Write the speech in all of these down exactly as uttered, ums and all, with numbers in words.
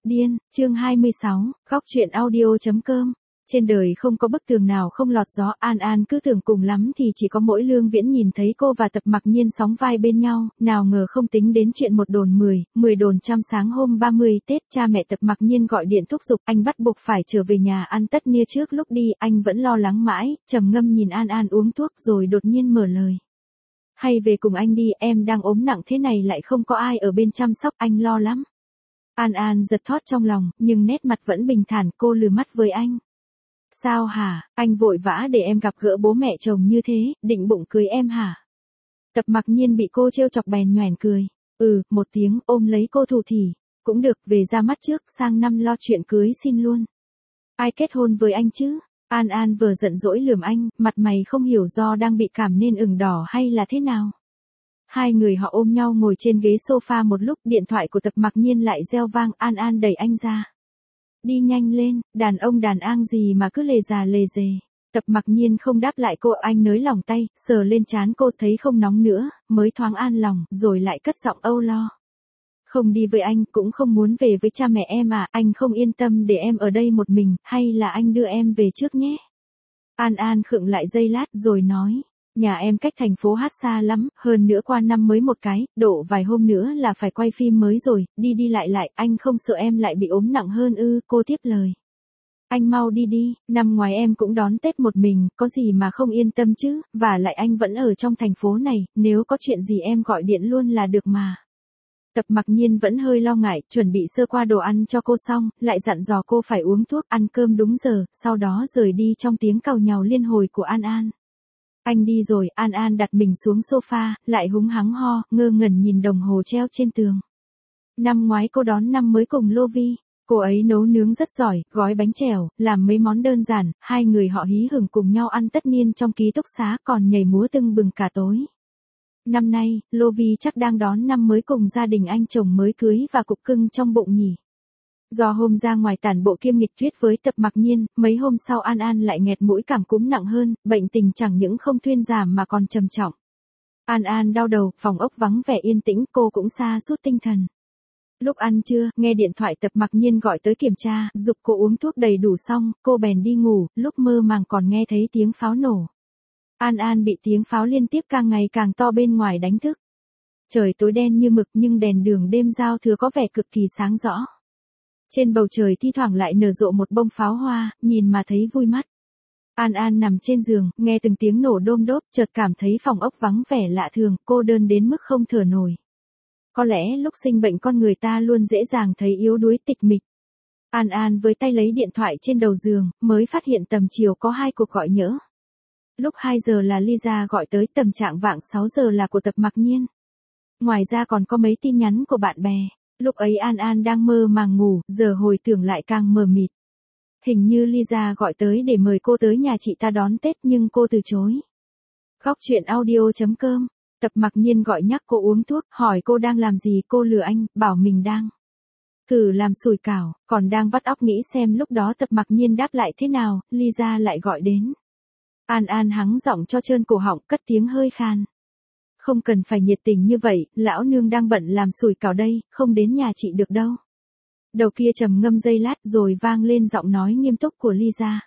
Điên, chương hai mươi sáu, góc truyện audio.com. Trên đời không có bức tường nào không lọt gió, An An cứ tưởng cùng lắm thì chỉ có mỗi Lương Viễn nhìn thấy cô và Tập Mặc Nhiên sóng vai bên nhau, nào ngờ không tính đến chuyện một đồn mười, mười đồn trăm. Sáng hôm ba mươi Tết, cha mẹ Tập Mặc Nhiên gọi điện thúc giục anh bắt buộc phải trở về nhà ăn tất niên. Trước lúc đi, anh vẫn lo lắng mãi, trầm ngâm nhìn An An uống thuốc rồi đột nhiên mở lời. Hay về cùng anh đi, em đang ốm nặng thế này lại không có ai ở bên chăm sóc, anh lo lắm. An An giật thót trong lòng, nhưng nét mặt vẫn bình thản. Cô lừ mắt với anh. Sao hả, anh vội vã để em gặp gỡ bố mẹ chồng như thế, định bụng cưới em hả? Tập Mặc Nhiên bị cô trêu chọc bèn nhoẻn cười. Ừ, một tiếng, ôm lấy cô thủ thỉ. Cũng được, về ra mắt trước, sang năm lo chuyện cưới xin luôn. Ai kết hôn với anh chứ? An An vừa giận dỗi lườm anh, mặt mày không hiểu do đang bị cảm nên ửng đỏ hay là thế nào. Hai người họ ôm nhau ngồi trên ghế sofa một lúc, điện thoại của Tập Mặc Nhiên lại reo vang. An An đẩy anh ra. Đi nhanh lên, đàn ông đàn an gì mà cứ lề già lề dề. Tập Mặc Nhiên không đáp lại cô, anh nới lỏng tay, sờ lên trán cô, thấy không nóng nữa, mới thoáng an lòng, rồi lại cất giọng âu lo. Không đi với anh, cũng không muốn về với cha mẹ em à, anh không yên tâm để em ở đây một mình, hay là anh đưa em về trước nhé. An An khựng lại giây lát rồi nói. Nhà em cách thành phố Hát xa lắm, hơn nữa qua năm mới một cái, độ vài hôm nữa là phải quay phim mới rồi, đi đi lại lại, anh không sợ em lại bị ốm nặng hơn ư? Cô tiếp lời. Anh mau đi đi, năm ngoái em cũng đón Tết một mình, có gì mà không yên tâm chứ, và lại anh vẫn ở trong thành phố này, nếu có chuyện gì em gọi điện luôn là được mà. Tập Mặc Nhiên vẫn hơi lo ngại, chuẩn bị sơ qua đồ ăn cho cô xong, lại dặn dò cô phải uống thuốc, ăn cơm đúng giờ, sau đó rời đi trong tiếng càu nhàu liên hồi của An An. Anh đi rồi, An An đặt mình xuống sofa, lại húng hắng ho, ngơ ngẩn nhìn đồng hồ treo trên tường. Năm ngoái cô đón năm mới cùng Lô Vi, cô ấy nấu nướng rất giỏi, gói bánh chèo, làm mấy món đơn giản, hai người họ hí hửng cùng nhau ăn tất niên trong ký túc xá, còn nhảy múa tưng bừng cả tối. Năm nay, Lô Vi chắc đang đón năm mới cùng gia đình anh chồng mới cưới và cục cưng trong bụng nhỉ. Do hôm ra ngoài tản bộ kiêm nghịch thuyết với Tập Mặc Nhiên, mấy hôm sau An An lại nghẹt mũi, cảm cúm nặng hơn, bệnh tình chẳng những không thuyên giảm mà còn trầm trọng. An An đau đầu, phòng ốc vắng vẻ yên tĩnh, cô cũng sa sút tinh thần. Lúc ăn trưa, nghe điện thoại Tập Mặc Nhiên gọi tới kiểm tra, giục cô uống thuốc đầy đủ xong, cô bèn đi ngủ, lúc mơ màng còn nghe thấy tiếng pháo nổ. An An bị tiếng pháo liên tiếp càng ngày càng to bên ngoài đánh thức. Trời tối đen như mực nhưng đèn đường đêm giao thừa có vẻ cực kỳ sáng rõ. Trên bầu trời thi thoảng lại nở rộ một bông pháo hoa, nhìn mà thấy vui mắt. An An nằm trên giường, nghe từng tiếng nổ đôm đốp, chợt cảm thấy phòng ốc vắng vẻ lạ thường, cô đơn đến mức không thở nổi. Có lẽ lúc sinh bệnh con người ta luôn dễ dàng thấy yếu đuối tịch mịch. An An với tay lấy điện thoại trên đầu giường, mới phát hiện tầm chiều có hai cuộc gọi nhỡ. Lúc hai giờ là Lisa gọi tới, tầm trạng vạng sáu giờ là của Tập Mặc Nhiên. Ngoài ra còn có mấy tin nhắn của bạn bè. Lúc ấy An An đang mơ màng ngủ, giờ hồi tưởng lại càng mờ mịt. Hình như Lisa gọi tới để mời cô tới nhà chị ta đón Tết nhưng cô từ chối. Góc truyện audio.com. Tập Mặc Nhiên gọi nhắc cô uống thuốc, hỏi cô đang làm gì, cô lừa anh, bảo mình đang thử làm sủi cảo, còn đang vắt óc nghĩ xem lúc đó Tập Mặc Nhiên đáp lại thế nào, Lisa lại gọi đến. An An hắng giọng cho trơn cổ họng, cất tiếng hơi khan. Không cần phải nhiệt tình như vậy, lão nương đang bận làm sủi cảo đây, không đến nhà chị được đâu. Đầu kia trầm ngâm giây lát rồi vang lên giọng nói nghiêm túc của Lisa.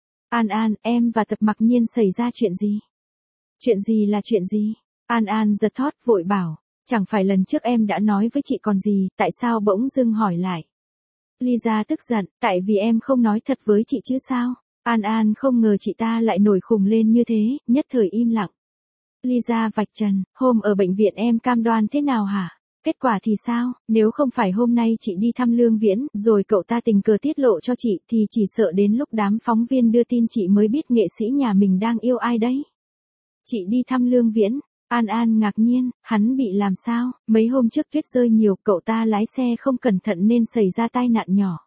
An An, em và Tập Mặc Nhiên xảy ra chuyện gì? Chuyện gì là chuyện gì? An An giật thót vội bảo, chẳng phải lần trước em đã nói với chị còn gì, tại sao bỗng dưng hỏi lại? Lisa tức giận, tại vì em không nói thật với chị chứ sao? An An không ngờ chị ta lại nổi khùng lên như thế, nhất thời im lặng. Lisa vạch trần, hôm ở bệnh viện em cam đoan thế nào hả? Kết quả thì sao? Nếu không phải hôm nay chị đi thăm Lương Viễn, rồi cậu ta tình cờ tiết lộ cho chị, thì chỉ sợ đến lúc đám phóng viên đưa tin chị mới biết nghệ sĩ nhà mình đang yêu ai đấy. Chị đi thăm Lương Viễn. An An ngạc nhiên, hắn bị làm sao? Mấy hôm trước tuyết rơi nhiều, cậu ta lái xe không cẩn thận nên xảy ra tai nạn nhỏ.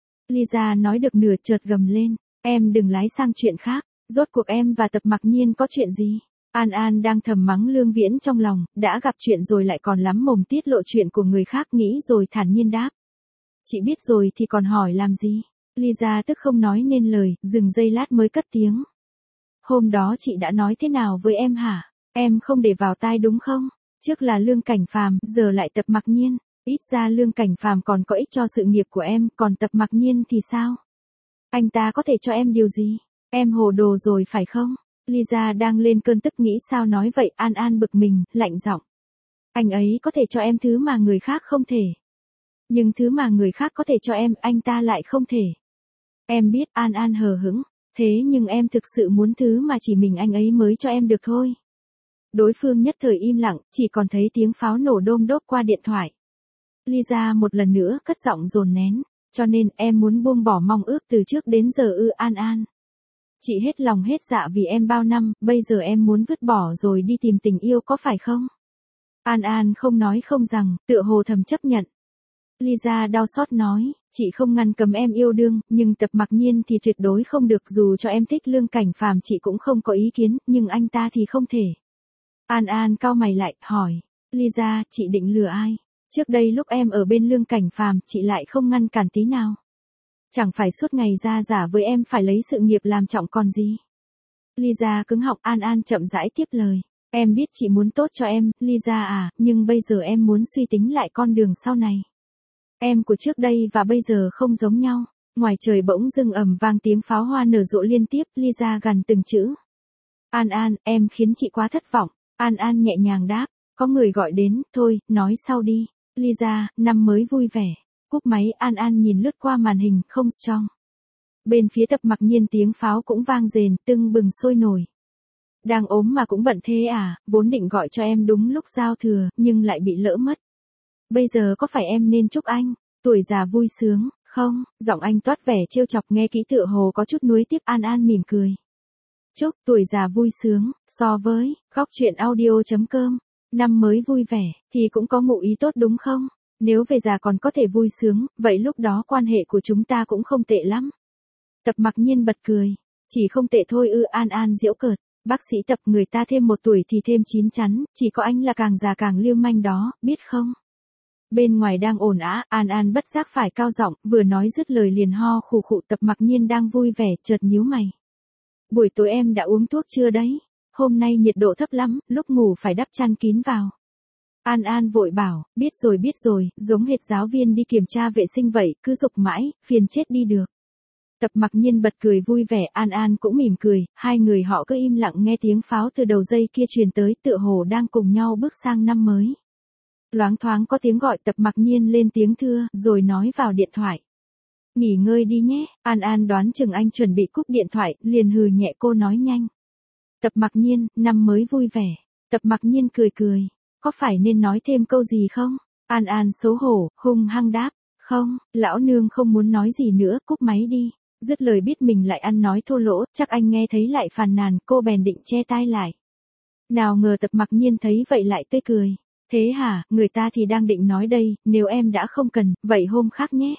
Lisa nói được nửa chợt gầm lên, em đừng lái sang chuyện khác, rốt cuộc em và Tập Mặc Nhiên có chuyện gì? An An đang thầm mắng Lương Viễn trong lòng, đã gặp chuyện rồi lại còn lắm mồm tiết lộ chuyện của người khác, nghĩ rồi thản nhiên đáp. Chị biết rồi thì còn hỏi làm gì? Lisa tức không nói nên lời, dừng giây lát mới cất tiếng. Hôm đó chị đã nói thế nào với em hả? Em không để vào tai đúng không? Trước là Lương Cảnh Phàm, giờ lại Tập Mặc Nhiên. Ít ra Lương Cảnh Phàm còn có ích cho sự nghiệp của em, còn Tập Mặc Nhiên thì sao? Anh ta có thể cho em điều gì? Em hồ đồ rồi phải không? Lisa đang lên cơn tức nghĩ sao nói vậy, An An bực mình, lạnh giọng. Anh ấy có thể cho em thứ mà người khác không thể. Nhưng thứ mà người khác có thể cho em, anh ta lại không thể. Em biết, An An hờ hững. Thế nhưng em thực sự muốn thứ mà chỉ mình anh ấy mới cho em được thôi. Đối phương nhất thời im lặng, chỉ còn thấy tiếng pháo nổ đôm đốp qua điện thoại. Lisa một lần nữa cất giọng dồn nén. Cho nên em muốn buông bỏ mong ước từ trước đến giờ ư? An An. Chị hết lòng hết dạ vì em bao năm, bây giờ em muốn vứt bỏ rồi đi tìm tình yêu có phải không? An An không nói không rằng, tựa hồ thầm chấp nhận. Lisa đau xót nói, chị không ngăn cấm em yêu đương, nhưng Tập Mặc Nhiên thì tuyệt đối không được, dù cho em thích Lương Cảnh Phàm chị cũng không có ý kiến, nhưng anh ta thì không thể. An An cau mày lại, hỏi, Lisa, chị định lừa ai? Trước đây lúc em ở bên Lương Cảnh Phàm, chị lại không ngăn cản tí nào. Chẳng phải suốt ngày ra giả với em phải lấy sự nghiệp làm trọng còn gì. Lisa cứng họng. An An chậm rãi tiếp lời. Em biết chị muốn tốt cho em, Lisa à, nhưng bây giờ em muốn suy tính lại con đường sau này. Em của trước đây và bây giờ không giống nhau. Ngoài trời bỗng dưng ầm vang tiếng pháo hoa nở rộ liên tiếp, Lisa gằn từng chữ. An An, em khiến chị quá thất vọng. An An nhẹ nhàng đáp, có người gọi đến, thôi, nói sau đi. Lisa, năm mới vui vẻ. Cúp máy. An An nhìn lướt qua màn hình, không strong. Bên phía Tập Mặc Nhiên tiếng pháo cũng vang rền, tưng bừng sôi nổi. Đang ốm mà cũng bận thế à, vốn định gọi cho em đúng lúc giao thừa, nhưng lại bị lỡ mất. Bây giờ có phải em nên chúc anh, tuổi già vui sướng, không? Giọng anh toát vẻ trêu chọc nghe kỹ tựa hồ có chút nuối tiếc. An An mỉm cười. Chúc tuổi già vui sướng, so với, góc truyện audio chấm com, năm mới vui vẻ, thì cũng có ngụ ý tốt đúng không? Nếu về già còn có thể vui sướng, vậy lúc đó quan hệ của chúng ta cũng không tệ lắm. Tập Mặc Nhiên bật cười. Chỉ không tệ thôi ư? An An giễu cợt. Bác sĩ Tập, người ta thêm một tuổi thì thêm chín chắn, chỉ có anh là càng già càng lưu manh đó, biết không? Bên ngoài đang ồn ào, An An bất giác phải cao giọng, vừa nói dứt lời liền ho khù khụ. Tập Mặc Nhiên đang vui vẻ, chợt nhíu mày. Buổi tối em đã uống thuốc chưa đấy? Hôm nay nhiệt độ thấp lắm, lúc ngủ phải đắp chăn kín vào. An An vội bảo, biết rồi biết rồi, giống hệt giáo viên đi kiểm tra vệ sinh vậy, cứ giục mãi, phiền chết đi được. Tập Mặc Nhiên bật cười vui vẻ, An An cũng mỉm cười, hai người họ cứ im lặng nghe tiếng pháo từ đầu dây kia truyền tới, tựa hồ đang cùng nhau bước sang năm mới. Loáng thoáng có tiếng gọi. Tập Mặc Nhiên lên tiếng thưa, rồi nói vào điện thoại. Nghỉ ngơi đi nhé. An An đoán chừng anh chuẩn bị cúp điện thoại, liền hừ nhẹ. Cô nói nhanh. Tập Mặc Nhiên, năm mới vui vẻ. Tập Mặc Nhiên cười cười. Có phải nên nói thêm câu gì không? An An xấu hổ, hung hăng đáp. Không, lão nương không muốn nói gì nữa, cúp máy đi. Dứt lời biết mình lại ăn nói thô lỗ, chắc anh nghe thấy lại phàn nàn, cô bèn định che tai lại. Nào ngờ Tập Mặc Nhiên thấy vậy lại tươi cười. Thế hả, người ta thì đang định nói đây, nếu em đã không cần, vậy hôm khác nhé.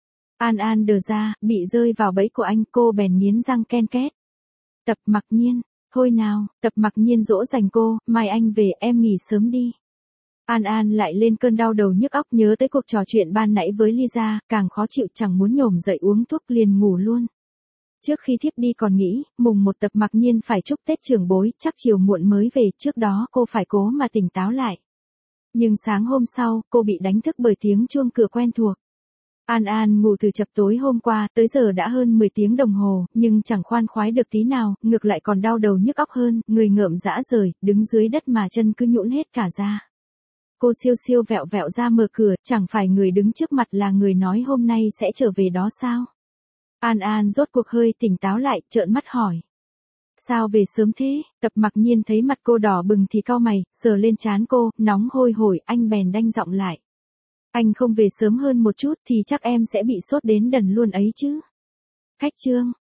An An đờ ra, bị rơi vào bẫy của anh, cô bèn nghiến răng ken két. Tập Mặc Nhiên, thôi nào. Tập Mặc Nhiên dỗ dành cô, mai anh về, em nghỉ sớm đi. An An lại lên cơn đau đầu nhức óc nhớ tới cuộc trò chuyện ban nãy với Lisa, càng khó chịu chẳng muốn nhổm dậy uống thuốc liền ngủ luôn. Trước khi thiếp đi còn nghĩ, mùng một Tập Mặc Nhiên phải chúc Tết trưởng bối, chắc chiều muộn mới về, trước đó cô phải cố mà tỉnh táo lại. Nhưng sáng hôm sau, cô bị đánh thức bởi tiếng chuông cửa quen thuộc. An An ngủ từ chập tối hôm qua, tới giờ đã hơn mười tiếng đồng hồ, nhưng chẳng khoan khoái được tí nào, ngược lại còn đau đầu nhức óc hơn, người ngợm dã rời, đứng dưới đất mà chân cứ nhũn hết cả ra. Cô siêu siêu vẹo vẹo ra mở cửa, chẳng phải người đứng trước mặt là người nói hôm nay sẽ trở về đó sao? An An rốt cuộc hơi tỉnh táo lại, trợn mắt hỏi. Sao về sớm thế? Tập Mặc Nhiên thấy mặt cô đỏ bừng thì cau mày, sờ lên trán cô, nóng hôi hổi, anh bèn đanh giọng lại. Anh không về sớm hơn một chút thì chắc em sẽ bị sốt đến đần luôn ấy chứ. Khách trương,